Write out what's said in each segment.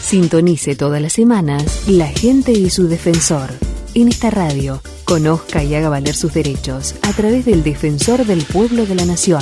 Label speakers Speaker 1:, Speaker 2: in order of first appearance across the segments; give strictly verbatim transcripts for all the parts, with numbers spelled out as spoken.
Speaker 1: Sintonice todas las semanas La Gente y su Defensor. En esta radio, conozca y haga valer sus derechos a través del Defensor del Pueblo de la Nación.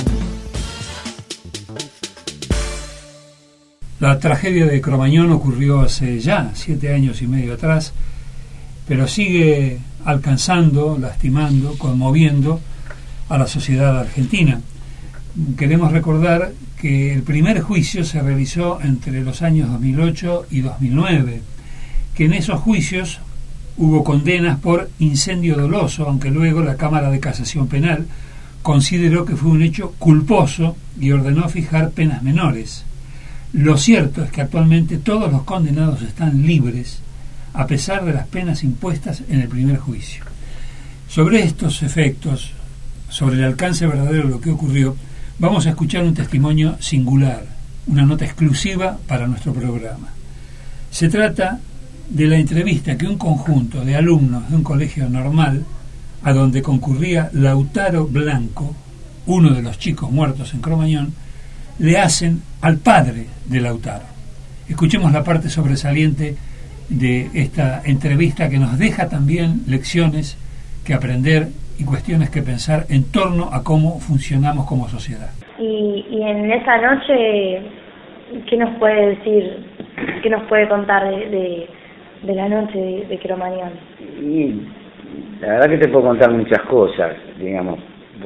Speaker 2: La tragedia de Cromañón ocurrió hace ya siete años y medio atrás, pero sigue alcanzando, lastimando, conmoviendo a la sociedad argentina. Queremos recordar que el primer juicio se realizó entre los años dos mil ocho y dos mil nueve, que en esos juicios hubo condenas por incendio doloso, aunque luego la Cámara de Casación Penal consideró que fue un hecho culposo y ordenó fijar penas menores. Lo cierto es que actualmente todos los condenados están libres, a pesar de las penas impuestas en el primer juicio. Sobre estos efectos, sobre el alcance verdadero de lo que ocurrió, vamos a escuchar un testimonio singular, una nota exclusiva para nuestro programa. Se trata de la entrevista que un conjunto de alumnos de un colegio normal, a donde concurría Lautaro Blanco, uno de los chicos muertos en Cromañón, le hacen al padre de Lautaro. Escuchemos la parte sobresaliente de esta entrevista que nos deja también lecciones que aprender y cuestiones que pensar en torno a cómo funcionamos como sociedad.
Speaker 3: Y, y en esa noche, ¿qué nos puede decir, qué nos puede contar de, de, de la noche de, de Cromañón?
Speaker 4: Y la verdad que te puedo contar muchas cosas, digamos.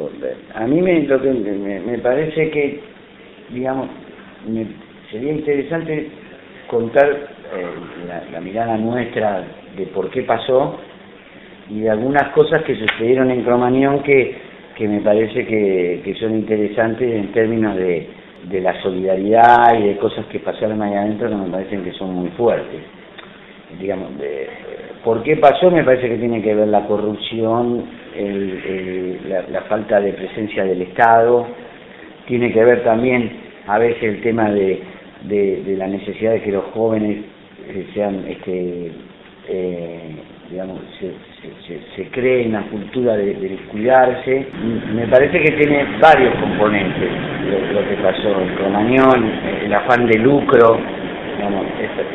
Speaker 4: A mí me, lo que me, me parece que, digamos, me, sería interesante contar eh, la, la mirada nuestra de por qué pasó y de algunas cosas que sucedieron en Cromañón que, que me parece que, que son interesantes en términos de, de la solidaridad y de cosas que pasaron ahí adentro que me parecen que son muy fuertes. Digamos, de, ¿por qué pasó? Me parece que tiene que ver la corrupción, el, el, la, la falta de presencia del Estado, tiene que ver también a veces el tema de, de, de la necesidad de que los jóvenes eh, sean, este, eh, digamos, se, se, se cree una cultura de, de cuidarse. Me parece que tiene varios componentes lo, lo que pasó en Cromañón, el afán de lucro, digamos,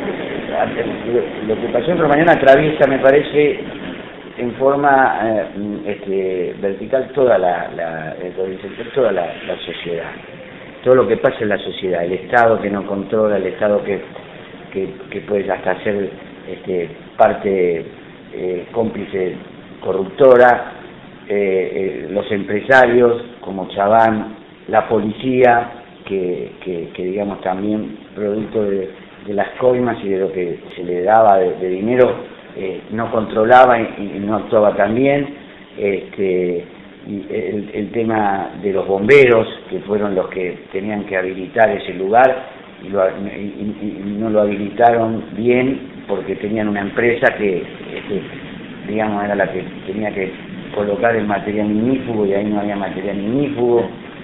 Speaker 4: lo que pasó en Cromañón atraviesa, me parece, en forma eh, este, vertical toda la, la toda la, la sociedad, todo lo que pasa en la sociedad, el Estado que no controla, el Estado que que, que puede hasta ser este, parte eh, cómplice corruptora, eh, eh, los empresarios como Chabán, la policía que, que, que digamos también producto de, de las coimas y de lo que se le daba de, de dinero eh, no controlaba y, y no actuaba tan bien. Este, y el, el tema de los bomberos, que fueron los que tenían que habilitar ese lugar y, lo, y, y, y no lo habilitaron bien porque tenían una empresa que, que digamos era la que tenía que colocar el material ignífugo y ahí no había material ignífugo.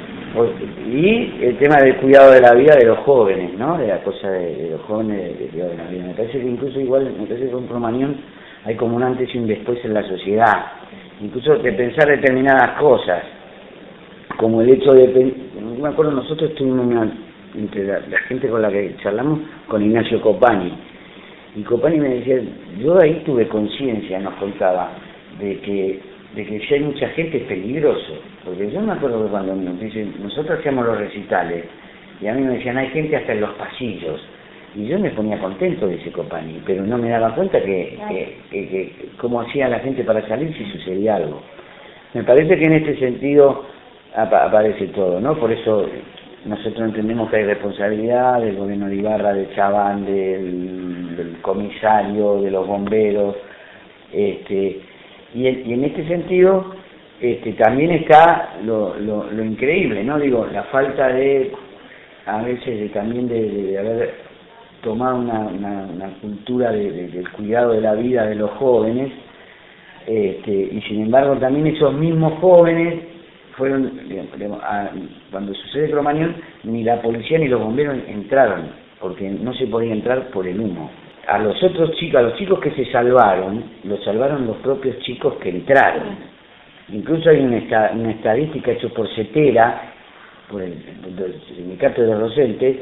Speaker 4: Y el tema del cuidado de la vida de los jóvenes, ¿no? De la cosa de, de los jóvenes, del cuidado de la vida. Me parece que incluso igual, me parece que con Cromañón hay como un antes y un después en la sociedad. Incluso de pensar determinadas cosas, como el hecho de, no me acuerdo, nosotros estuvimos una, entre la, la gente con la que charlamos, con Ignacio Copani, y Copani me decía, yo ahí tuve conciencia, nos contaba, de que de que si hay mucha gente es peligroso, porque yo me acuerdo que cuando nos dicen, nosotros hacíamos los recitales, y a mí me decían, hay gente hasta en los pasillos, y yo me ponía contento, dice Copani, pero no me daba cuenta que, que, que, que cómo hacía la gente para salir si sucedía algo. Me parece que en este sentido ap aparece todo, ¿no? Por eso nosotros entendemos que hay responsabilidad del gobierno de Ibarra, de Chabán, del, del comisario, de los bomberos, este, y, en, y en este sentido este, también está lo, lo, lo increíble, ¿no? Digo, la falta de, a veces de, también de, de, de haber tomado una, una, una cultura de, de, del cuidado de la vida de los jóvenes, este, y sin embargo también esos mismos jóvenes fueron, digamos, a, cuando sucede Cromañón, ni la policía ni los bomberos entraron, porque no se podía entrar por el humo. A los otros chicos, a los chicos que se salvaron, los salvaron los propios chicos que entraron. Incluso hay una, una estadística hecha por CETERA, por el, el sindicato de los docentes,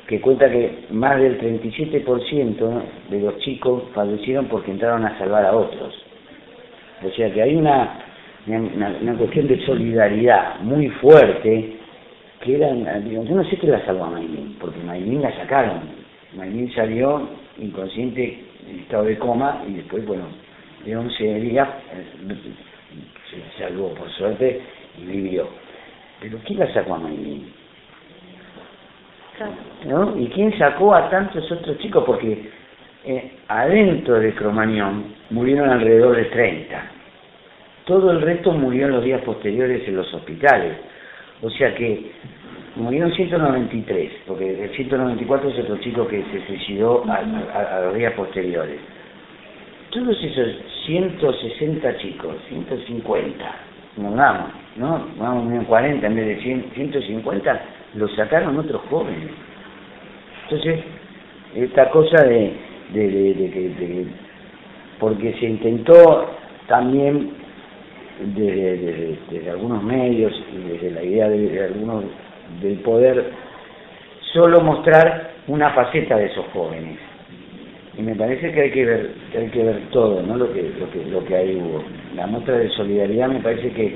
Speaker 4: que cuenta que más del treinta y siete por ciento de los chicos fallecieron porque entraron a salvar a otros. O sea que hay una, una, una cuestión de solidaridad muy fuerte, que era, digo, yo no sé qué la salvó a Maylin, porque Maylin la sacaron. Maylin salió inconsciente, en estado de coma, y después, bueno, de once días se salvó, por suerte, y vivió. Pero ¿quién la sacó a Maylin? ¿No? ¿Y quién sacó a tantos otros chicos? Porque eh, adentro de Cromañón murieron alrededor de treinta. Todo el resto murió en los días posteriores en los hospitales. O sea que murieron ciento noventa y tres, porque el ciento noventa y cuatro es otro chico que se suicidó a, a, a los días posteriores. Todos esos ciento sesenta chicos, ciento cincuenta, nos damos, ¿no? Vamos a cuarenta en vez de cien, ciento cincuenta, los sacaron otros jóvenes. Entonces, esta cosa de, de, de, de, de, de porque se intentó también desde, desde, desde algunos medios y desde la idea de, de algunos del poder solo mostrar una faceta de esos jóvenes, y me parece que hay que ver que hay que ver todo, no lo que lo que lo que ahí hubo. La muestra de solidaridad, me parece que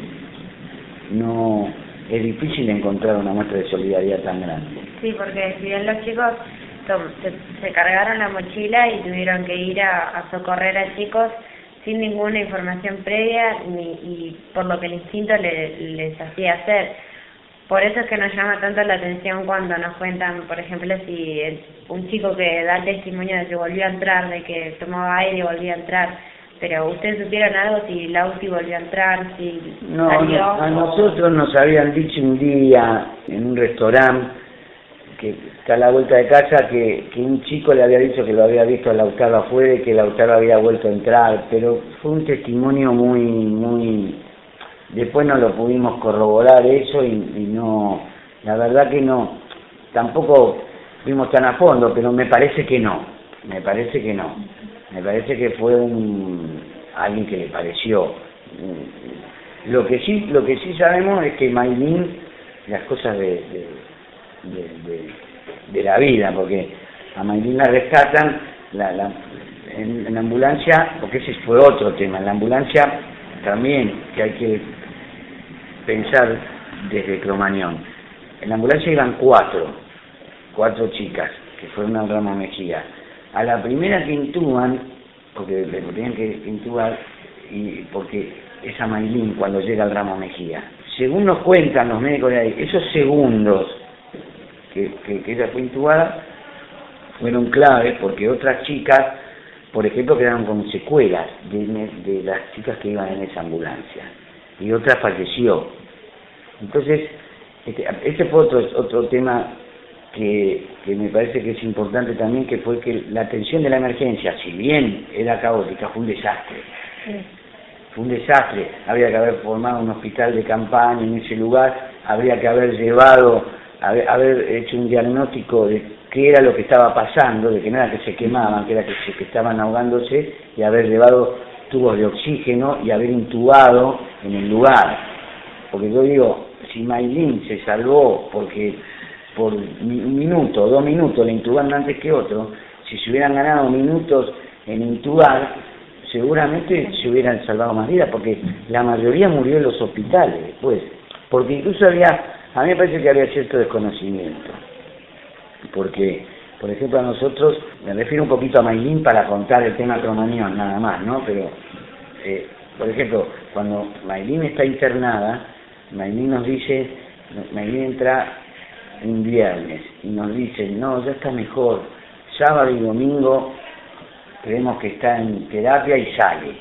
Speaker 4: no es difícil encontrar una muestra de solidaridad tan grande.
Speaker 5: Sí, porque si bien los chicos se, se cargaron la mochila y tuvieron que ir a, a socorrer a chicos sin ninguna información previa ni, y por lo que el instinto le, les hacía hacer. Por eso es que nos llama tanto la atención cuando nos cuentan, por ejemplo, si el, un chico que da testimonio de que volvió a entrar, de que tomaba aire y volvió a entrar, pero ¿ustedes supieron algo si Lauti volvió a entrar, si
Speaker 4: no,
Speaker 5: salió?
Speaker 4: No, a
Speaker 5: o...
Speaker 4: nosotros nos habían dicho un día en un restaurante que está a la vuelta de casa que, que un chico le había dicho que lo había visto a Lautaro afuera y que Lautaro había vuelto a entrar, pero fue un testimonio muy, muy... Después no lo pudimos corroborar eso y, y no, la verdad que no, tampoco fuimos tan a fondo, pero me parece que no, me parece que no, me parece que fue un alguien que le pareció. Lo que sí, lo que sí sabemos es que Maylin, las cosas de, de, de, de, de la vida, porque a Maylin la rescatan la, la, en, en la ambulancia, porque ese fue otro tema, en la ambulancia también que hay que pensar desde Cromañón. En la ambulancia iban cuatro, cuatro chicas que fueron al Ramos Mejía. A la primera que intuban, porque le tenían que intubar, y porque es a Maylin cuando llega al Ramos Mejía. Según nos cuentan los médicos de ahí, esos segundos que, que, que ella fue intubada fueron claves porque otras chicas, por ejemplo, quedaron con secuelas de, de las chicas que iban en esa ambulancia. Y otra falleció. Entonces, este, este fue otro, otro tema que, que me parece que es importante también, que fue que la atención de la emergencia, si bien era caótica, fue un desastre. Sí. Fue un desastre. Habría que haber formado un hospital de campaña en ese lugar, habría que haber llevado, haber, haber hecho un diagnóstico de qué era lo que estaba pasando, de que no era que se quemaban, que era que, se, que estaban ahogándose, y haber llevado tubos de oxígeno y haber intubado en el lugar. Porque yo digo, si Maylin se salvó porque por un minuto, dos minutos le intubaron antes que otro, si se hubieran ganado minutos en intubar, seguramente se hubieran salvado más vidas, porque la mayoría murió en los hospitales después. Porque incluso había, a mí me parece que había cierto desconocimiento. Porque, por ejemplo, a nosotros, me refiero un poquito a Maylin para contar el tema Cromañón, nada más, ¿no? Pero, eh, por ejemplo, cuando Maylin está internada, Maylin nos dice, Maylin entra un viernes y nos dice, no, ya está mejor, sábado y domingo creemos que está en terapia y sale.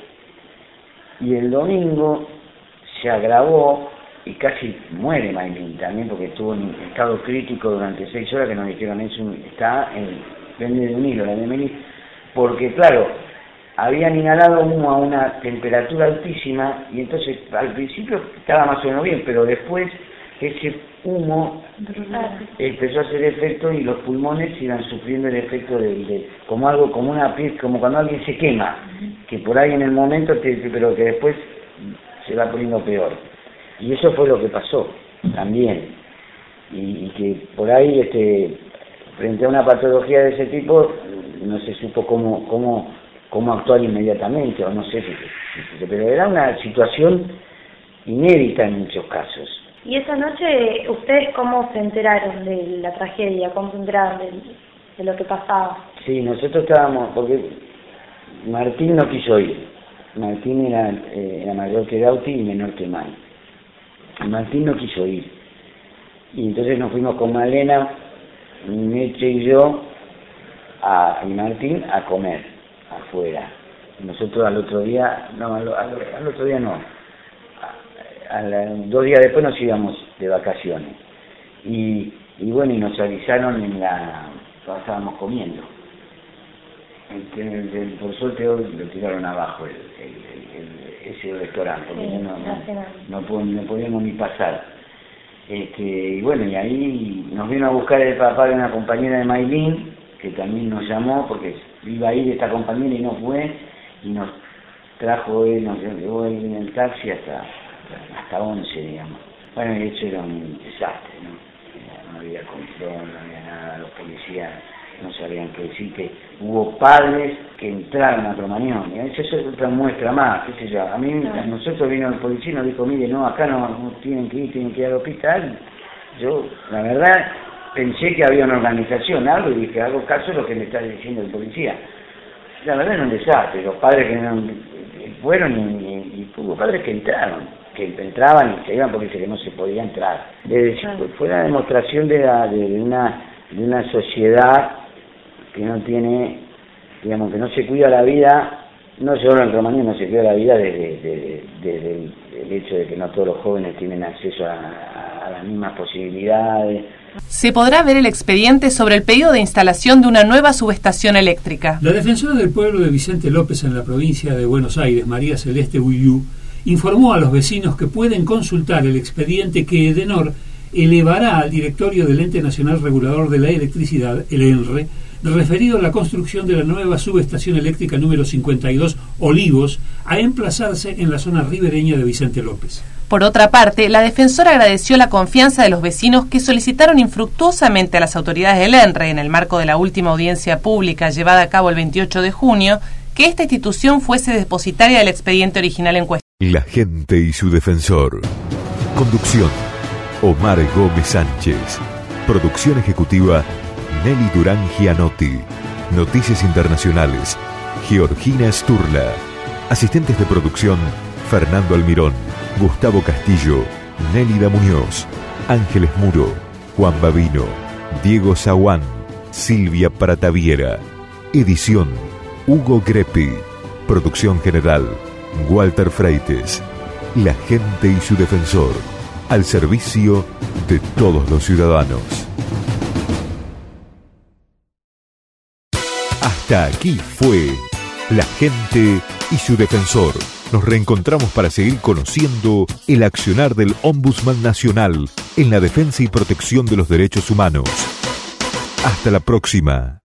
Speaker 4: Y el domingo se agravó y casi muere Maylin también, porque estuvo en estado crítico durante seis horas, que nos dijeron, eso está en, pende de un hilo, la de Maylin, porque claro, habían inhalado humo a una temperatura altísima y entonces al principio estaba más o menos bien, pero después ese humo empezó a hacer efecto y los pulmones iban sufriendo el efecto de, de como algo, como una piel, como cuando alguien se quema, que por ahí en el momento, te, pero que después se va poniendo peor. Y eso fue lo que pasó también. Y, y que por ahí este frente a una patología de ese tipo no se supo cómo cómo cómo actuar inmediatamente, o no sé si, si, si pero era una situación inédita en muchos casos.
Speaker 3: ¿Y esa noche ustedes cómo se enteraron de la tragedia? ¿Cómo se enteraron de, de lo que pasaba?
Speaker 4: Sí, nosotros estábamos, porque Martín no quiso ir. Martín era, eh, era mayor que Dauti y menor que Mai. Martín no quiso ir. Y entonces nos fuimos con Malena, Meche y yo, a, y Martín a comer afuera. Nosotros al otro día, no, al, al, al otro día no. A, a la, dos días después nos íbamos de vacaciones. Y, y bueno, y nos avisaron en la... estábamos comiendo. El, el, el, por suerte hoy lo tiraron abajo el, el, el, el, ese restaurante, porque sí, no, no, no, no podíamos ni pasar. Este, y bueno, y ahí nos vino a buscar el papá de una compañera de Maylin, que también nos llamó, porque iba a ir esta compañera y no fue, y nos trajo él, nos llevó él en el taxi hasta, hasta once, digamos. Bueno, y eso era un desastre, ¿no? No había control, no había nada, los policías no sabían qué decir, que hubo padres que entraron a Cromañón, y eso es otra muestra más, qué sé yo. A mí, a nosotros vino el policía y nos dijo, mire, no, acá no, no tienen que ir, tienen que ir al hospital. Yo, la verdad, pensé que había una organización, algo, y dije, hago caso de lo que me está diciendo el policía. La verdad era un desastre, los padres que no, fueron y, y, y hubo padres que entraron, que entraban y se iban porque que no se podía entrar. Es, fue la demostración de, la, de, de, una, de una sociedad que no tiene, digamos, que no se cuida la vida, no solo en Cromañón, no se cuida la vida desde, desde, desde el, el hecho de que no todos los jóvenes tienen acceso a, a, a las mismas posibilidades.
Speaker 6: Se podrá ver el expediente sobre el pedido de instalación de una nueva subestación eléctrica.
Speaker 2: La defensora del pueblo de Vicente López en la provincia de Buenos Aires, María Celeste Uyú, informó a los vecinos que pueden consultar el expediente que Edenor elevará al directorio del Ente Nacional Regulador de la Electricidad, el ENRE, referido a la construcción de la nueva subestación eléctrica número cincuenta y dos Olivos, a emplazarse en la zona ribereña de Vicente López.
Speaker 6: Por otra parte, la defensora agradeció la confianza de los vecinos que solicitaron infructuosamente a las autoridades del ENRE, en el marco de la última audiencia pública llevada a cabo el veintiocho de junio, que esta institución fuese depositaria del expediente original en cuestión.
Speaker 7: La gente y su defensor. Conducción: Omar Gómez Sánchez. Producción ejecutiva: Nelly Durán Gianotti. Noticias internacionales: Georgina Sturla. Asistentes de producción: Fernando Almirón, Gustavo Castillo, Nélida Muñoz, Ángeles Muro, Juan Babino, Diego Zaguán, Silvia Prataviera. Edición: Hugo Greppi. Producción general: Walter Freites. La gente y su defensor, al servicio de todos los ciudadanos. Hasta aquí fue La gente y su defensor. Nos reencontramos para seguir conociendo el accionar del Ombudsman Nacional en la defensa y protección de los derechos humanos. Hasta la próxima.